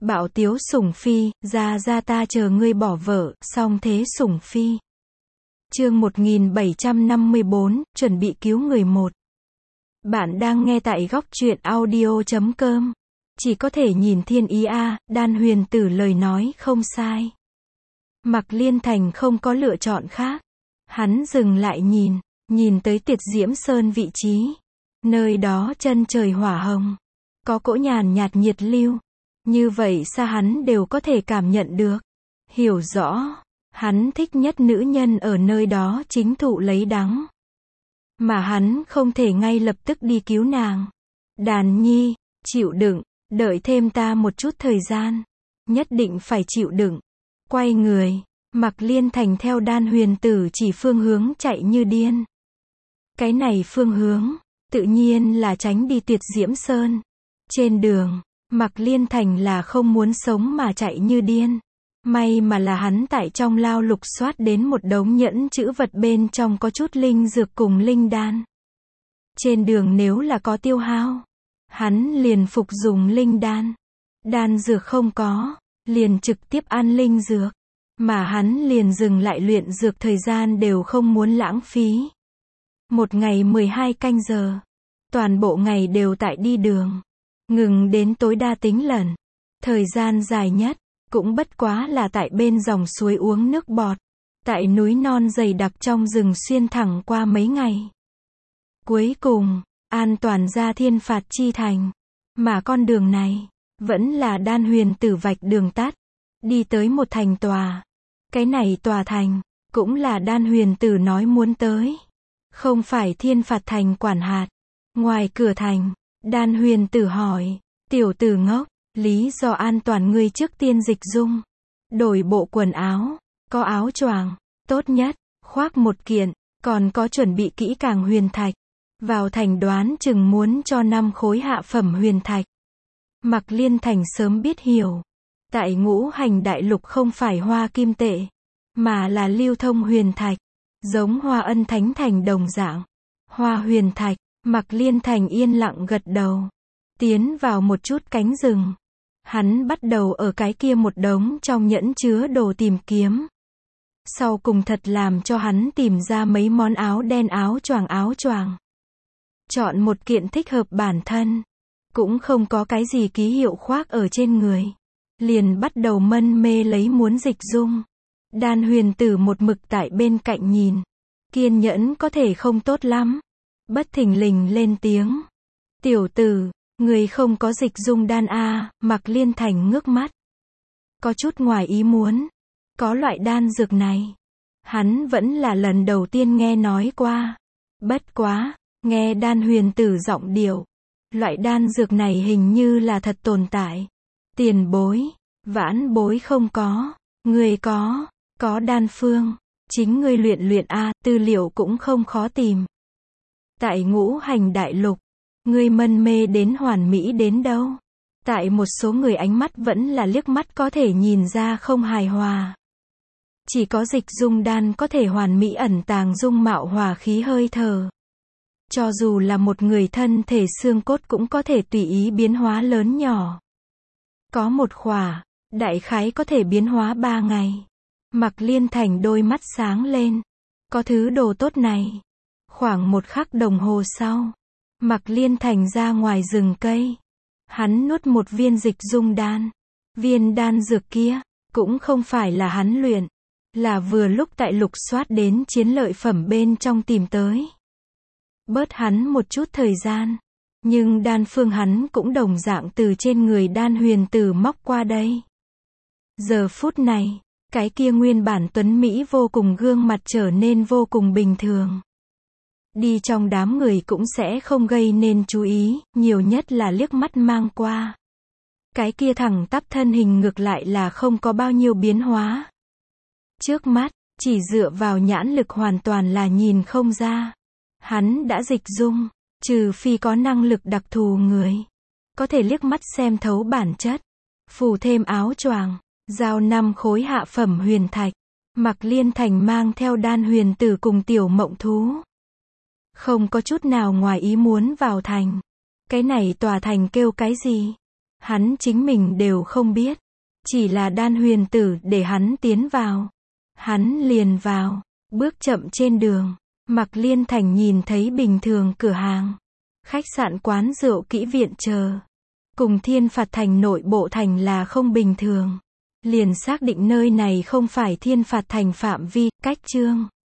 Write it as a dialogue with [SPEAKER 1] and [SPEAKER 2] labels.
[SPEAKER 1] Bạo tiếu sủng phi, ra ta chờ ngươi bỏ vợ, song thế sủng phi. Chương 1754, chuẩn bị cứu người một. Bạn đang nghe tại góc truyện audio.com. Chỉ có thể nhìn thiên ý a, Đan Huyền Tử lời nói không sai. Mạc Liên Thành không có lựa chọn khác. Hắn dừng lại nhìn tới Tuyệt Diễm Sơn vị trí. Nơi đó chân trời hỏa hồng. Có cỗ nhàn nhạt nhiệt lưu. Như vậy xa hắn đều có thể cảm nhận được. Hiểu rõ, hắn thích nhất nữ nhân ở nơi đó chính thụ lấy đắng. Mà hắn không thể ngay lập tức đi cứu nàng. Đàn nhi, chịu đựng, đợi thêm ta một chút thời gian. Nhất định phải chịu đựng. Quay người, Mạc Liên Thành theo Đan Huyền Tử chỉ phương hướng chạy như điên. Cái này phương hướng, tự nhiên là tránh đi Tuyệt Diễm Sơn. Trên đường, Mạc Liên Thành là không muốn sống mà chạy như điên. May mà là hắn tại trong lao lục soát đến một đống nhẫn chữ vật bên trong có chút linh dược cùng linh đan. Trên đường nếu là có tiêu hao, hắn liền phục dùng linh đan. Đan dược không có, liền trực tiếp ăn linh dược. Mà hắn liền dừng lại luyện dược thời gian đều không muốn lãng phí. Một ngày 12 canh giờ. Toàn bộ ngày đều tại đi đường. Ngừng đến tối đa tính lần. Thời gian dài nhất, cũng bất quá là tại bên dòng suối uống nước bọt. Tại núi non dày đặc trong rừng xuyên thẳng qua mấy ngày. Cuối cùng, an toàn ra Thiên Phạt Chi Thành. Mà con đường này, vẫn là Đan Huyền Tử vạch đường tắt. Đi tới một thành tòa. Cái này tòa thành, cũng là Đan Huyền Tử nói muốn tới. Không phải Thiên Phạt Thành quản hạt. Ngoài cửa thành, Đan Huyền Tử hỏi, tiểu tử ngốc, lý do an toàn ngươi trước tiên dịch dung. Đổi bộ quần áo, có áo choàng, tốt nhất, khoác một kiện, còn có chuẩn bị kỹ càng huyền thạch. Vào thành đoán chừng muốn cho 5 khối hạ phẩm huyền thạch. Mạc Liên Thành sớm biết hiểu. Tại Ngũ Hành Đại Lục không phải hoa kim tệ, mà là lưu thông huyền thạch. Giống Hoa Ân Thánh Thành đồng dạng. Hoa huyền thạch, Mạc Liên Thành yên lặng gật đầu. Tiến vào một chút cánh rừng. Hắn bắt đầu ở cái kia một đống trong nhẫn chứa đồ tìm kiếm. Sau cùng thật làm cho hắn tìm ra mấy món áo đen áo choàng. Chọn một kiện thích hợp bản thân. Cũng không có cái gì ký hiệu khoác ở trên người. Liền bắt đầu mân mê lấy muốn dịch dung. Đan Huyền Tử một mực tại bên cạnh nhìn. Kiên nhẫn có thể không tốt lắm. Bất thình lình lên tiếng. Tiểu tử, người không có dịch dung đan a. Mạc Liên Thành ngước mắt. Có chút ngoài ý muốn. Có loại đan dược này. Hắn vẫn là lần đầu tiên nghe nói qua. Bất quá, nghe Đan Huyền Tử giọng điệu. Loại đan dược này hình như là thật tồn tại. Tiền bối, vãn bối không có. Người có đan phương. Chính ngươi luyện a, tư liệu cũng không khó tìm. Tại Ngũ Hành Đại Lục, ngươi mân mê đến hoàn mỹ đến đâu? Tại một số người ánh mắt vẫn là liếc mắt có thể nhìn ra không hài hòa. Chỉ có dịch dung đan có thể hoàn mỹ ẩn tàng dung mạo hòa khí hơi thở. Cho dù là một người thân thể xương cốt cũng có thể tùy ý biến hóa lớn nhỏ. Có một khỏa, đại khái có thể biến hóa 3 ngày. Mạc Liên Thành đôi mắt sáng lên. Có thứ đồ tốt này. Khoảng 1 khắc đồng hồ sau, Mạc Liên Thành ra ngoài rừng cây. Hắn nuốt một viên dịch dung đan. Viên đan dược kia, cũng không phải là hắn luyện. Là vừa lúc tại lục soát đến chiến lợi phẩm bên trong tìm tới. Bớt hắn một chút thời gian. Nhưng đan phương hắn cũng đồng dạng từ trên người Đan Huyền Tử móc qua đây. Giờ phút này, cái kia nguyên bản tuấn Mỹ vô cùng gương mặt trở nên vô cùng bình thường. Đi trong đám người cũng sẽ không gây nên chú ý, nhiều nhất là liếc mắt mang qua. Cái kia thẳng tắp thân hình ngược lại là không có bao nhiêu biến hóa. Trước mắt, chỉ dựa vào nhãn lực hoàn toàn là nhìn không ra. Hắn đã dịch dung, trừ phi có năng lực đặc thù người. Có thể liếc mắt xem thấu bản chất. Phủ thêm áo choàng, giao 5 khối hạ phẩm huyền thạch. Mạc Liên Thành mang theo Đan Huyền Tử cùng Tiểu Mộng Thú. Không có chút nào ngoài ý muốn vào thành. Cái này tòa thành kêu cái gì? Hắn chính mình đều không biết. Chỉ là Đan Huyền Tử để hắn tiến vào. Hắn liền vào, bước chậm trên đường. Mạc Liên Thành nhìn thấy bình thường cửa hàng, khách sạn quán rượu kỹ viện chờ. Cùng Thiên Phạt Thành nội bộ thành là không bình thường. Liền xác định nơi này không phải Thiên Phạt Thành phạm vi, cách Chương